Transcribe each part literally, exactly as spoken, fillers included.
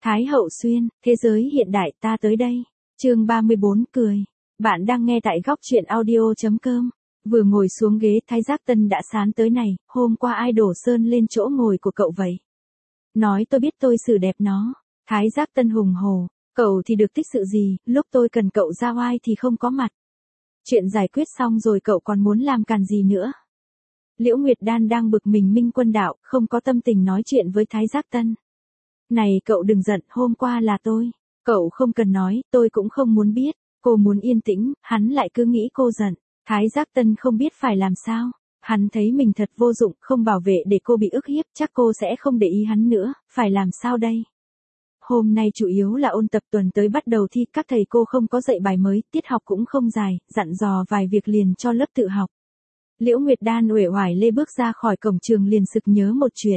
Thái Hậu Xuyên, thế giới hiện đại ta tới đây. Chương ba mươi bốn cười. Bạn đang nghe tại góc truyện audio chấm com. Vừa ngồi xuống ghế Thái Giác Tân đã sán tới này, hôm qua ai đổ sơn lên chỗ ngồi của cậu vậy? Nói tôi biết tôi xử đẹp nó. Thái Giác Tân hùng hồ, cậu thì được tích sự gì, lúc tôi cần cậu ra oai thì không có mặt. Chuyện giải quyết xong rồi cậu còn muốn làm càn gì nữa? Liễu Nguyệt Đan đang bực mình Minh Quân Đạo, không có tâm tình nói chuyện với Thái Giác Tân. Này cậu đừng giận, hôm qua là tôi. Cậu không cần nói, tôi cũng không muốn biết. Cô muốn yên tĩnh, hắn lại cứ nghĩ cô giận. Thái Giác Tân không biết phải làm sao. Hắn thấy mình thật vô dụng, không bảo vệ để cô bị ức hiếp, chắc cô sẽ không để ý hắn nữa, phải làm sao đây? Hôm nay chủ yếu là ôn tập, tuần tới bắt đầu thi, các thầy cô không có dạy bài mới, tiết học cũng không dài, dặn dò vài việc liền cho lớp tự học. Liễu Nguyệt Đan uể oải lê bước ra khỏi cổng trường liền sực nhớ một chuyện.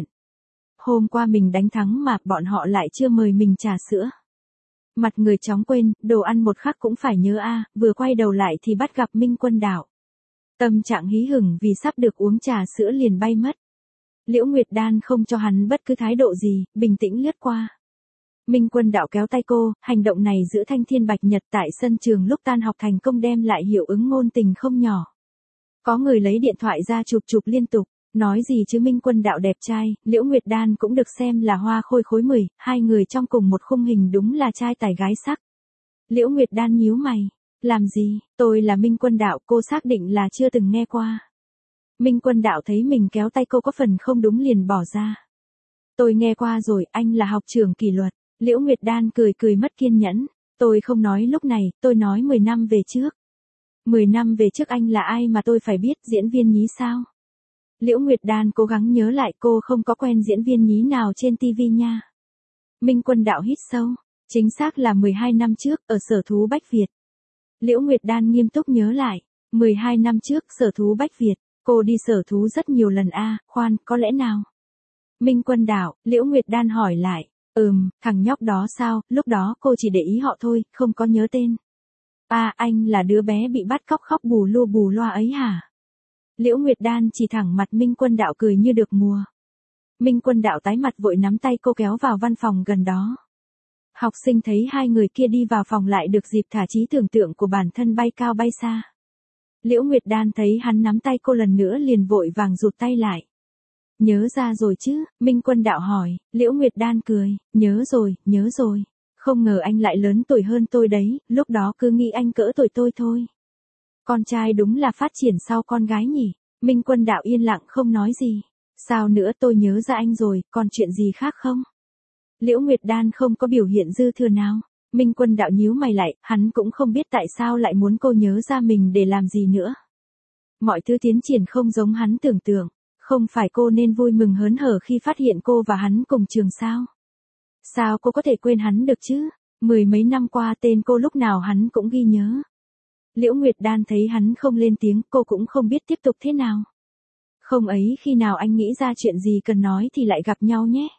Hôm qua mình đánh thắng mà bọn họ lại chưa mời mình trà sữa. Mặt người chóng quên, đồ ăn một khắc cũng phải nhớ a, vừa quay đầu lại thì bắt gặp Minh Quân Đạo. Tâm trạng hí hửng vì sắp được uống trà sữa liền bay mất. Liễu Nguyệt Đan không cho hắn bất cứ thái độ gì, bình tĩnh lướt qua. Minh Quân Đạo kéo tay cô, hành động này giữa Thanh Thiên Bạch Nhật tại sân trường lúc tan học thành công đem lại hiệu ứng ngôn tình không nhỏ. Có người lấy điện thoại ra chụp chụp liên tục. Nói gì chứ Minh Quân Đạo đẹp trai, Liễu Nguyệt Đan cũng được xem là hoa khôi khối mười, hai người trong cùng một khung hình đúng là trai tài gái sắc. Liễu Nguyệt Đan nhíu mày, làm gì, tôi là Minh Quân Đạo, cô xác định là chưa từng nghe qua. Minh Quân Đạo thấy mình kéo tay cô có phần không đúng liền bỏ ra. Tôi nghe qua rồi, anh là học trưởng kỷ luật. Liễu Nguyệt Đan cười cười mất kiên nhẫn, tôi không nói lúc này, tôi nói mười năm về trước. mười năm về trước anh là ai mà tôi phải biết, diễn viên nhí sao? Liễu Nguyệt Đan cố gắng nhớ lại, cô không có quen diễn viên nhí nào trên ti vi nha. Minh Quân Đạo hít sâu, chính xác là mười hai năm trước, ở sở thú Bách Việt. Liễu Nguyệt Đan nghiêm túc nhớ lại, mười hai năm trước, sở thú Bách Việt, cô đi sở thú rất nhiều lần a, à, khoan, có lẽ nào? Minh Quân Đạo, Liễu Nguyệt Đan hỏi lại, ừm, thằng nhóc đó sao, lúc đó cô chỉ để ý họ thôi, không có nhớ tên. À, anh là đứa bé bị bắt cóc khóc bù lu bù loa ấy hả? Liễu Nguyệt Đan chỉ thẳng mặt Minh Quân Đạo cười như được mùa. Minh Quân Đạo tái mặt vội nắm tay cô kéo vào văn phòng gần đó. Học sinh thấy hai người kia đi vào phòng lại được dịp thả trí tưởng tượng của bản thân bay cao bay xa. Liễu Nguyệt Đan thấy hắn nắm tay cô lần nữa liền vội vàng rụt tay lại. Nhớ ra rồi chứ, Minh Quân Đạo hỏi, Liễu Nguyệt Đan cười, nhớ rồi, nhớ rồi. Không ngờ anh lại lớn tuổi hơn tôi đấy, lúc đó cứ nghĩ anh cỡ tuổi tôi thôi. Con trai đúng là phát triển sau con gái nhỉ. Minh Quân Đạo yên lặng không nói gì. Sao nữa, tôi nhớ ra anh rồi, còn chuyện gì khác không? Liễu Nguyệt Đan không có biểu hiện dư thừa nào. Minh Quân Đạo nhíu mày lại, hắn cũng không biết tại sao lại muốn cô nhớ ra mình để làm gì nữa. Mọi thứ tiến triển không giống hắn tưởng tượng. Không phải cô nên vui mừng hớn hở khi phát hiện cô và hắn cùng trường sao? Sao cô có thể quên hắn được chứ? Mười mấy năm qua tên cô lúc nào hắn cũng ghi nhớ. Liễu Nguyệt Đan thấy hắn không lên tiếng, cô cũng không biết tiếp tục thế nào. Không ấy, khi nào anh nghĩ ra chuyện gì cần nói thì lại gặp nhau nhé.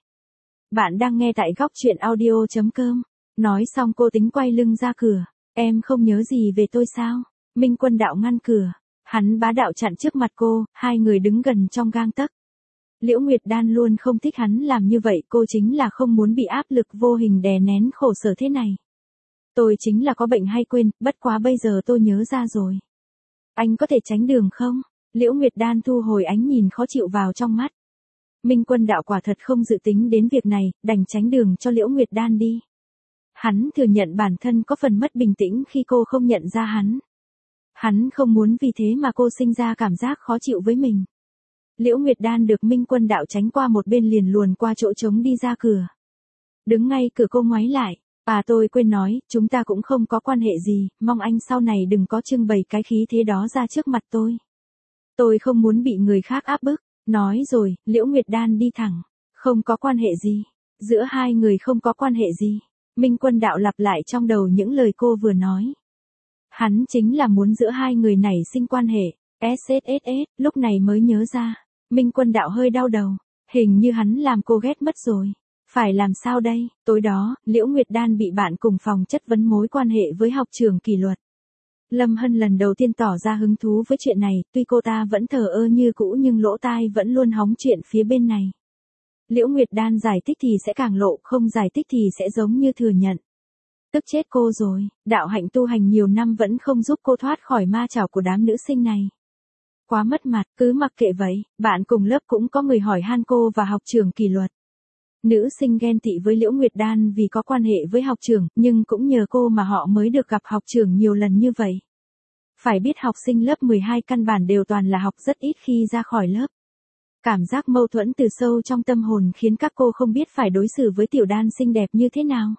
Bạn đang nghe tại góc truyện audio chấm com. Nói xong cô tính quay lưng ra cửa. Em không nhớ gì về tôi sao? Minh Quân Đạo ngăn cửa. Hắn bá đạo chặn trước mặt cô, hai người đứng gần trong gang tấc. Liễu Nguyệt Đan luôn không thích hắn làm như vậy, cô chính là không muốn bị áp lực vô hình đè nén khổ sở thế này. Tôi chính là có bệnh hay quên, bất quá bây giờ tôi nhớ ra rồi. Anh có thể tránh đường không? Liễu Nguyệt Đan thu hồi ánh nhìn khó chịu vào trong mắt. Minh Quân Đạo quả thật không dự tính đến việc này, đành tránh đường cho Liễu Nguyệt Đan đi. Hắn thừa nhận bản thân có phần mất bình tĩnh khi cô không nhận ra hắn. Hắn không muốn vì thế mà cô sinh ra cảm giác khó chịu với mình. Liễu Nguyệt Đan được Minh Quân Đạo tránh qua một bên liền luồn qua chỗ trống đi ra cửa. Đứng ngay cửa cô ngoáy lại. À tôi quên nói, chúng ta cũng không có quan hệ gì, mong anh sau này đừng có trưng bày cái khí thế đó ra trước mặt tôi. Tôi không muốn bị người khác áp bức. Nói rồi, Liễu Nguyệt Đan đi thẳng. Không có quan hệ gì. Giữa hai người không có quan hệ gì. Minh Quân Đạo lặp lại trong đầu những lời cô vừa nói. Hắn chính là muốn giữa hai người này sinh quan hệ. ét ét ét ét, lúc này mới nhớ ra. Minh Quân Đạo hơi đau đầu. Hình như hắn làm cô ghét mất rồi. Phải làm sao đây? Tối đó, Liễu Nguyệt Đan bị bạn cùng phòng chất vấn mối quan hệ với học trưởng kỷ luật. Lâm Hân lần đầu tiên tỏ ra hứng thú với chuyện này, tuy cô ta vẫn thờ ơ như cũ nhưng lỗ tai vẫn luôn hóng chuyện phía bên này. Liễu Nguyệt Đan giải thích thì sẽ càng lộ, không giải thích thì sẽ giống như thừa nhận. Tức chết cô rồi, đạo hạnh tu hành nhiều năm vẫn không giúp cô thoát khỏi ma chảo của đám nữ sinh này. Quá mất mặt, cứ mặc kệ vậy, bạn cùng lớp cũng có người hỏi han cô và học trưởng kỷ luật. Nữ sinh ghen tị với Liễu Nguyệt Đan vì có quan hệ với học trưởng, nhưng cũng nhờ cô mà họ mới được gặp học trưởng nhiều lần như vậy. Phải biết học sinh lớp mười hai căn bản đều toàn là học rất ít khi ra khỏi lớp. Cảm giác mâu thuẫn từ sâu trong tâm hồn khiến các cô không biết phải đối xử với tiểu đan xinh đẹp như thế nào.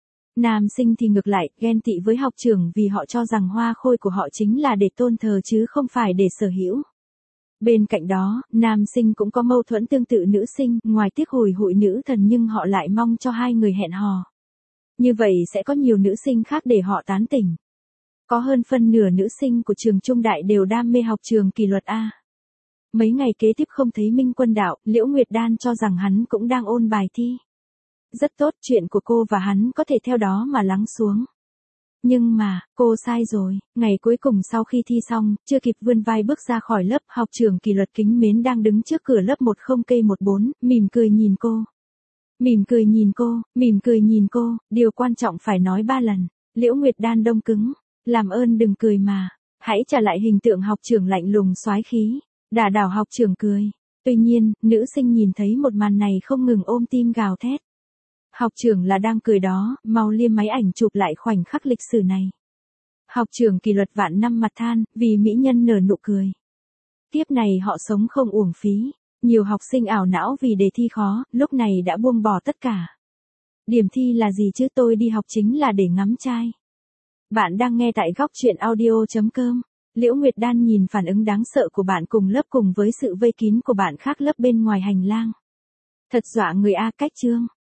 Nam sinh thì ngược lại, ghen tị với học trưởng vì họ cho rằng hoa khôi của họ chính là để tôn thờ chứ không phải để sở hữu. Bên cạnh đó, nam sinh cũng có mâu thuẫn tương tự nữ sinh, ngoài tiếc hùi hụi nữ thần nhưng họ lại mong cho hai người hẹn hò. Như vậy sẽ có nhiều nữ sinh khác để họ tán tỉnh. Có hơn phân nửa nữ sinh của trường Trung Đại đều đam mê học trường kỷ luật A. Mấy ngày kế tiếp không thấy Minh Quân Đạo, Liễu Nguyệt Đan cho rằng hắn cũng đang ôn bài thi. Rất tốt, chuyện của cô và hắn có thể theo đó mà lắng xuống. Nhưng mà, cô sai rồi, ngày cuối cùng sau khi thi xong, chưa kịp vươn vai bước ra khỏi lớp, học trưởng kỷ luật Kính Mến đang đứng trước cửa lớp mười K mười bốn, mỉm cười nhìn cô. Mỉm cười nhìn cô, mỉm cười nhìn cô, điều quan trọng phải nói ba lần. Liễu Nguyệt Đan đông cứng, làm ơn đừng cười mà, hãy trả lại hình tượng học trưởng lạnh lùng soái khí. Đả đảo học trưởng cười. Tuy nhiên, nữ sinh nhìn thấy một màn này không ngừng ôm tim gào thét. Học trưởng là đang cười đó, mau liêm máy ảnh chụp lại khoảnh khắc lịch sử này. Học trưởng kỷ luật vạn năm mặt than, vì mỹ nhân nở nụ cười. Tiếp này họ sống không uổng phí. Nhiều học sinh ảo não vì đề thi khó, lúc này đã buông bỏ tất cả. Điểm thi là gì chứ, tôi đi học chính là để ngắm trai. Bạn đang nghe tại góc truyện audio chấm com. Liễu Nguyệt Đan nhìn phản ứng đáng sợ của bạn cùng lớp cùng với sự vây kín của bạn khác lớp bên ngoài hành lang. Thật dọa người A. Cách chương.